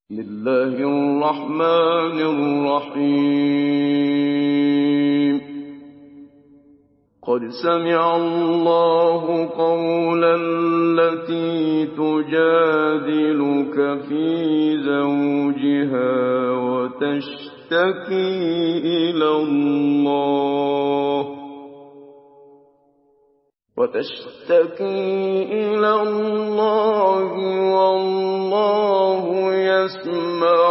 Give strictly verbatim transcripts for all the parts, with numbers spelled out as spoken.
بسم الله الرحمن الرحيم قد سمع الله قول التي تجادلك في زوجها وتشتكي إلى الله وتشتكي إلى الله والله يسمع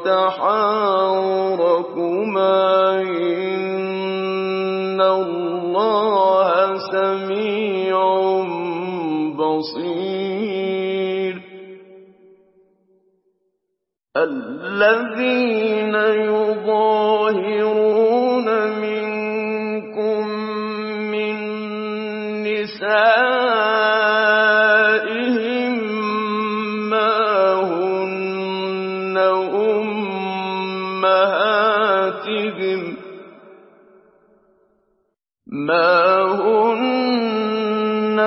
تحاوركما إن الله سميع بصير الذين يظاهرون منكم من نسائهم ما هن أمهاتهم ما هن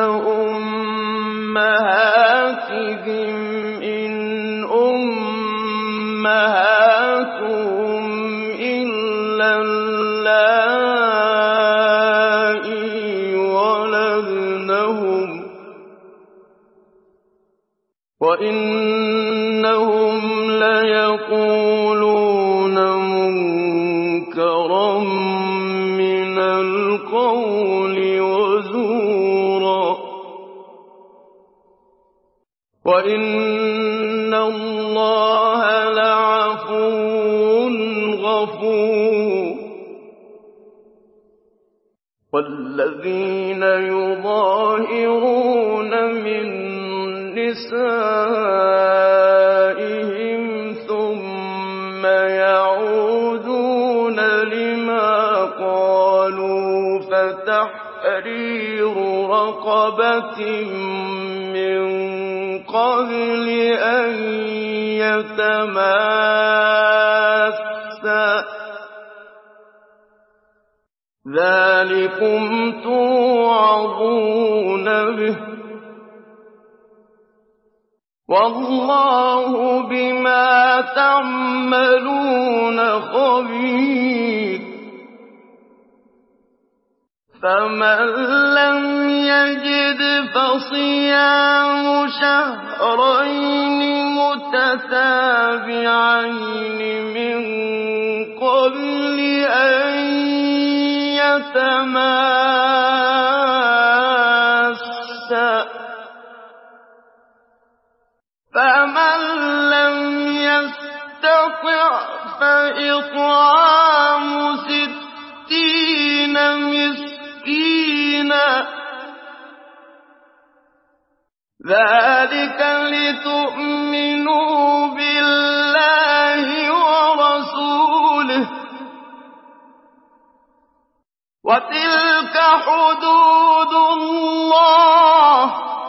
أمهاتهم إن أمهاتهم إلا اللائي ولدنهم وإنهم ليقولون منكرا من القول وزورا وإن الله لعفو غفور والذين يظاهرون من نسائهم ثم يعودون لما قالوا فتحرير رقبة من قبل أن يتماسا ذلكم توعظون به والله بما تعملون خبير فمن لم يجد فصيام شهرين متتابعين من قبل أن يتماسا فمن لم يستطع فإطعام ستين مسكينا ذلك لتؤمنوا بالله ورسوله وتلك حدود الله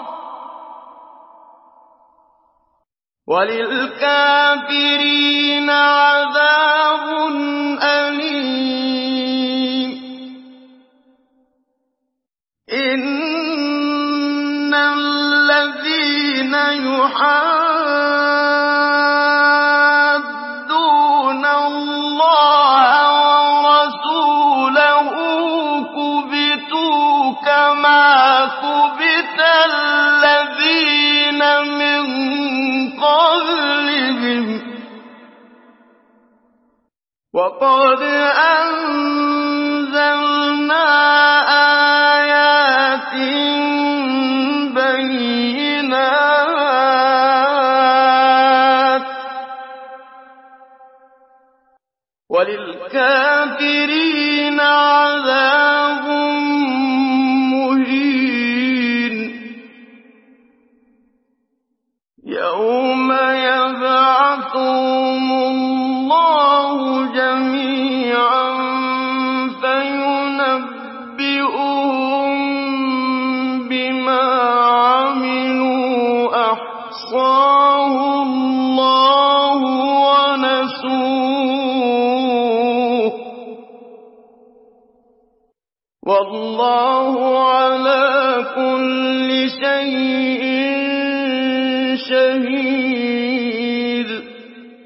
وللكافرين عذاب أليم إن الذين يحادون الله ورسوله كبتوا كما كبت الذين من قبلهم وقد أنزلنا آيات بينات وللكافرين عذاب مهين يوم يبعثهم الله جميعا فينبئهم بما عملوا أحصاه الله ونسوه والله على كل شيء شهيد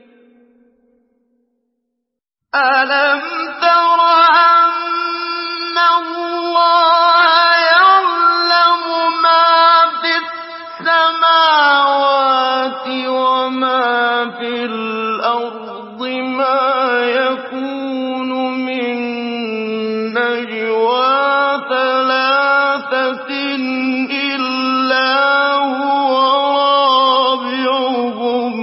وما في الأرض ما يكون من نجوى ثلاثة إلا هو رابعهم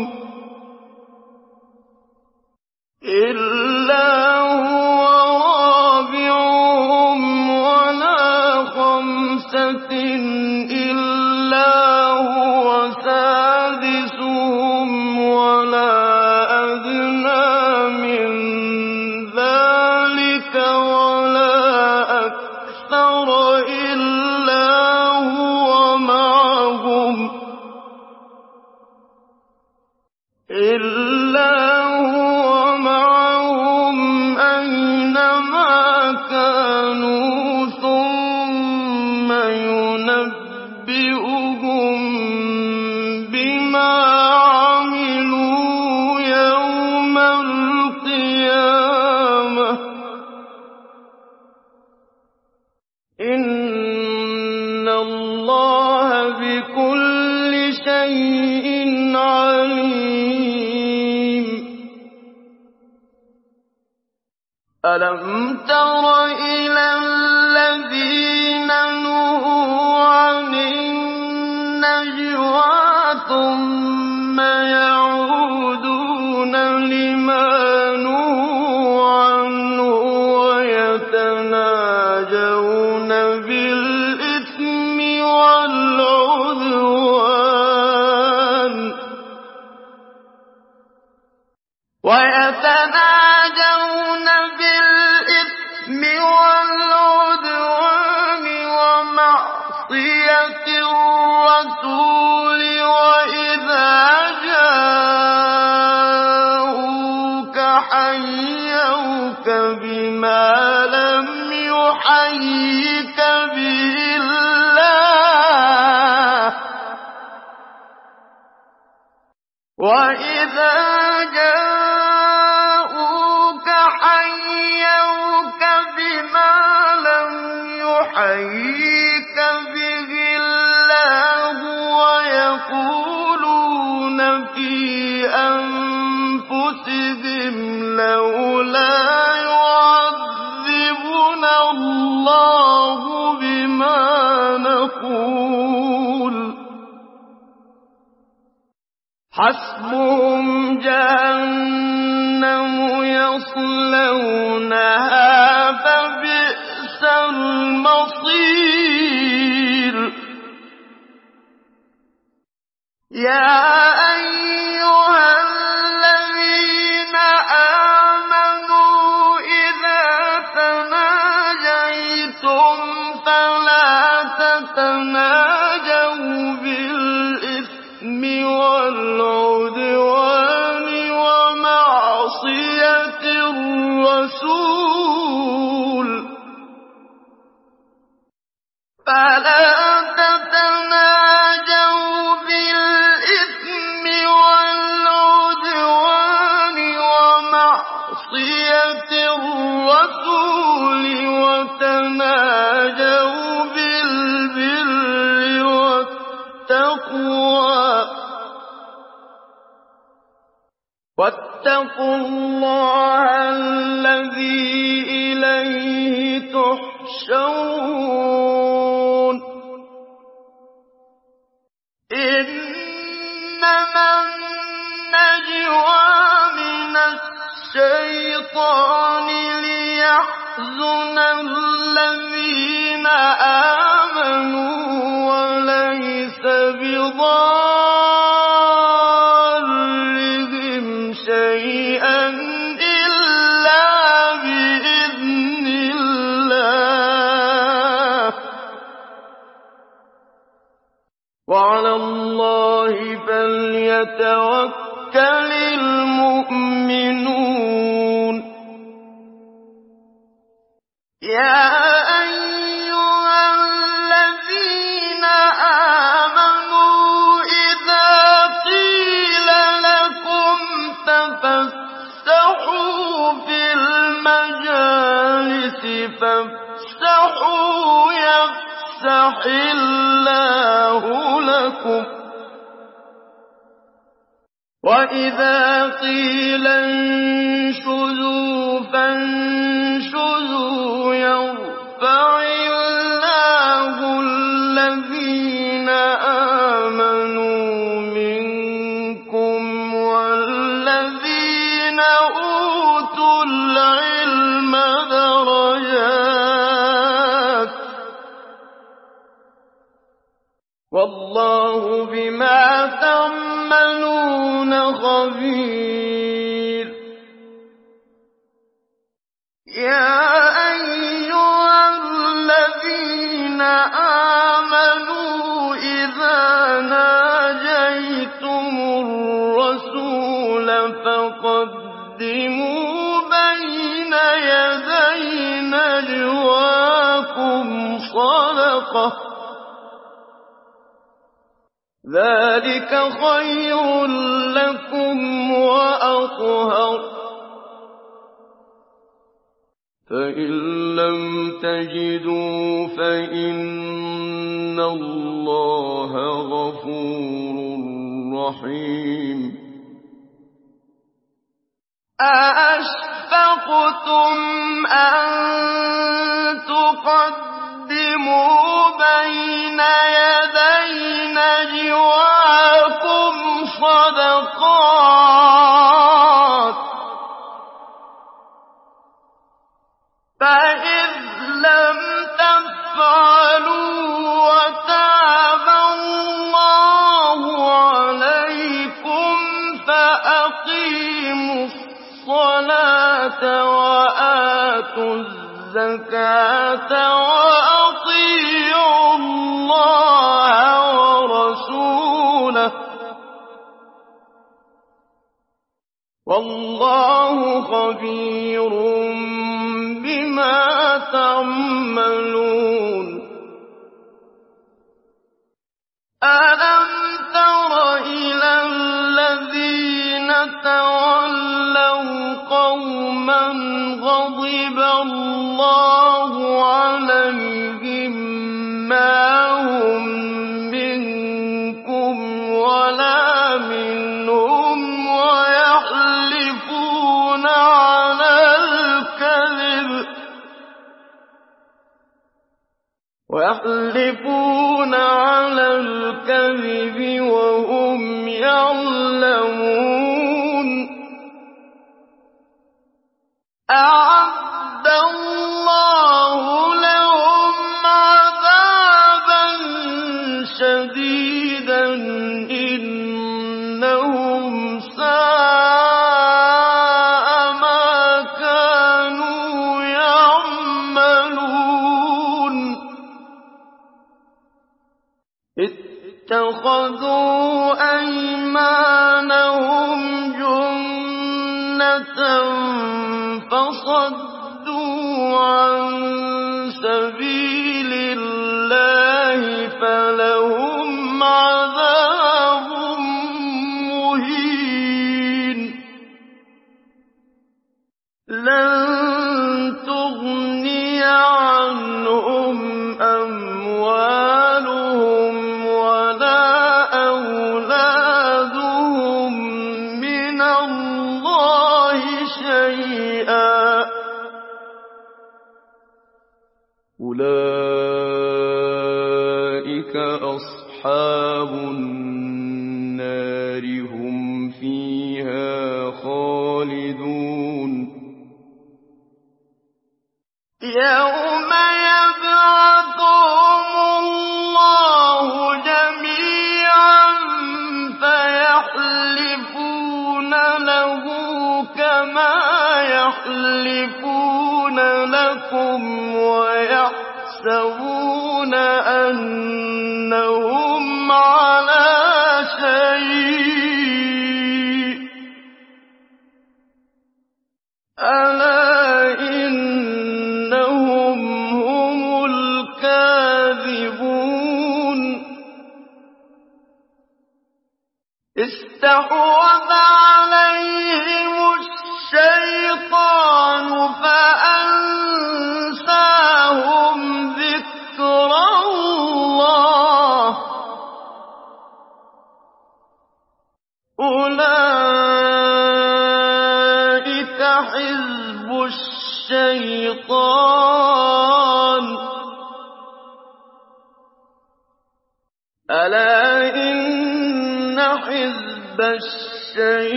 إلا هو رابعهم ولا خمسة إلا هو سادسهم ولا أدنى من ذلك ولا أكثر إلا هو معهم إلا هو معهم أينما كانوا ثم ينبئهم بما عملوا يوم القيامة إن الله بكل شيء عليم. ألم تر إلى الذين نهوا عن النجوى ثم يعودون لما نهوا عنه ويتناجون بالإثم والعدوان ويتناجون بالإثم والعدوان ومعصية الرسول وإذا جاءوك حيوك بما لم يحيك به الله وإذا جاءوك حيوك بما لم يحيك به الله ويقولون في أنفسهم لولا يعذبنا الله بما نقول حسبهم جهنم يصلونها فبئس المصير. يا أيها الذين آمنوا إذا تناجيتم فلا تتناجوا بالإثم والعدوان ومعصية الرسول فلا تتناجوا بالإثم والعدوان ومعصية الرسول وتناجوا بالبر والتقوى واتقوا الله الذي إليه تحشرون. إنما النجوى من الشيطان ليحزن الذين آمنوا وليس بضارهم شيئا إلا بإذن الله وعلى الله فليتوكل المؤمنون. يا أيها الذين آمنوا إذا قيل لكم تفسحوا في المجالس فافسحوا يفسح الله لكم وَإِذَا قِيلَ انشُزُوا فَانشُزُوا يَرْفَعِ اللَّهُ الَّذِينَ آمَنُوا مِنكُمْ وَالَّذِينَ أُوتُوا الْعِلْمَ دَرَجَاتٍ ۚ وَاللَّهُ بِمَا تَعْمَلُونَ خَبِيرٌ. يَا أَيُّهَا الَّذِينَ آمَنُوا إِذَا نَاجَيْتُمُ الرَّسُولَ فَقَدِّمُوا بَيْنَ يَدَيْ نَجْوَاكُمْ صَدَقَةً ۚ ذَٰلِكَ خَيْرٌ لَّكُمْ وَأَطْهَرُ ۚ فَإِن لَّمْ تَجِدُوا فَإِنَّ اللَّهَ غَفُورٌ رَّحِيمٌ. أَأَشْفَقْتُمْ أَن تُقَدِّمُوا بَيْنَ يَدَيْ نَجْوَاكُمْ صَدَقَاتٍ ۚ فَإِذْ لَمْ تَفْعَلُوا وَتَابَ اللَّهُ عَلَيْكُمْ فَأَقِيمُوا الصَّلَاةَ وَآتُوا الزَّكَاةَ وَأَطِيعُوا اللَّهَ وَرَسُولَهُ ۚ وَاللَّهُ خَبِيرٌ بِمَا تَعْمَلُونَ. أَلَمْ تَرَ إِلَى الَّذِينَ تَوَلَّوْا قَوْمًا غَضِبَ اللَّهُ عَلَيْهِم مَّا هُم مِّنكُمْ وَلَا مِنْهُمْ وَيَحْلِفُونَ عَلَى الْكَذِبِ وَيَحْلِفُونَ عَلَى الْكَذِبِ وَهُمْ يَعْلَمُونَ. أَعَدَّ اللَّهُ لَهُمْ عَذَابًا شَدِيدًا إِنَّهُمْ سَاءَ مَا كَانُوا يَعْمَلُونَ. اتَّخَذُوا أَيْمَانَهُمْ جُنَّةً فَصَدُّوا عَن سَبِيلِ اللَّهِ فَلَهُمْ عَذَابٌ مُّهِينٌ. لَّن تُغْنِيَ عَنْهُمْ أَمْوَالُهُمْ وَلَا أَوْلَادُهُم مِّنَ اللَّهِ شَيْئًا ۖ أُولَٰئِكَ أَصْحَابُ النَّارِ ۖ هُمْ فِيهَا خَالِدُونَ. يَوْمَ يَبْعَثُهُمُ اللَّهُ جَمِيعًا فَيَحْلِفُونَ لَهُ كَمَا يَحْلِفُونَ لَكُمْ وَيَحْسَبُونَ أَنَّهُمْ عَلَىٰ شَيْءٍ ۚ أَلَا إِنَّهُمْ هُمُ الْكَاذِبُونَ. اسْتَحْوَذَ عَلَيْهِمُ الشَّيْطَانُ فَأَنسَاهُمْ ذِكْرَ اللَّهِ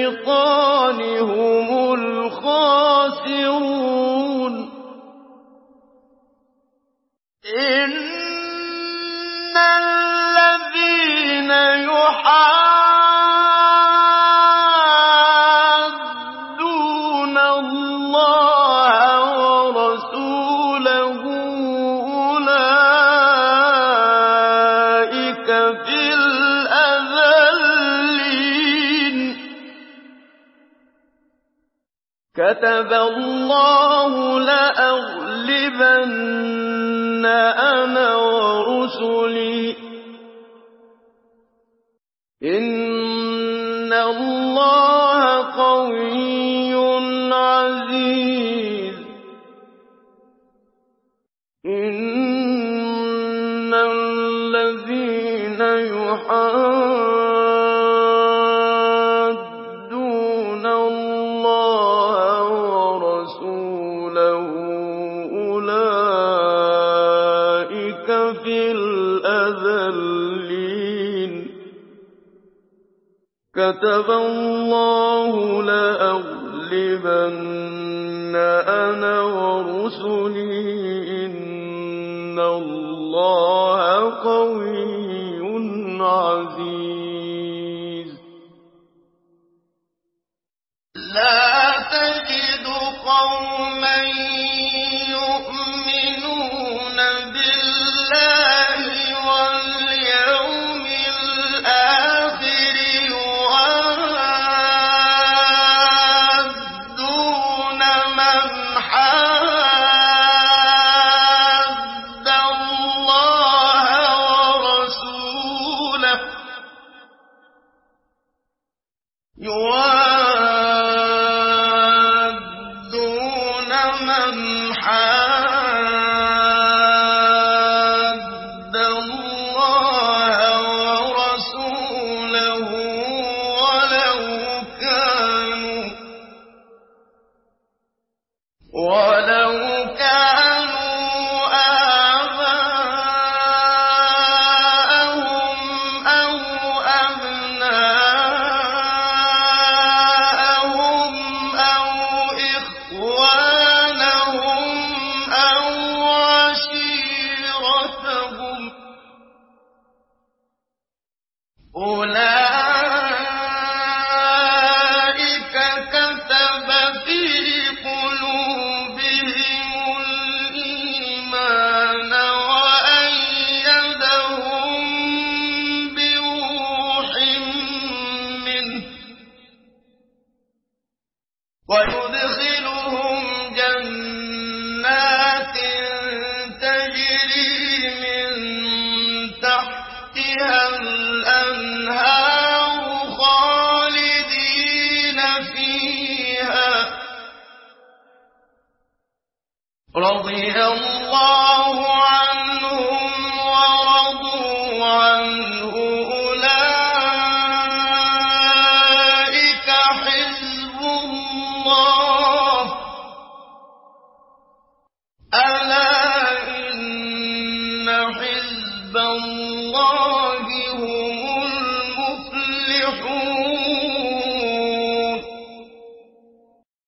الشيطان هم الخاسرون إن الذين يحادون الله ورسوله أولئك في الأذلين كتب الله لأغلبن أنا ورسلي إن الله قوي عزيز إن الذين يحادون الله ورسوله أولئك في الأذلين كتب الله لأغلبن أنا ورسلي إن الله قوي عزيز لا تجد قوما يؤمنون بالله واليوم الآخر يوادون من حاد الله ورسوله يوادون من حاد الله ورسوله ولو كانوا ولو كانوا آباءهم أو أبناءهم أو إخوانهم أو عشيرتهم أولئك كتب في قلوبهم الإيمان وأيدهم بروح منه ويدخلهم جنات تجري من تحتها الأنهار خالدين فيها رضي الله عنهم ورضوا عنه أولئك حزب الله ألا إن حزب الله هم المفلحون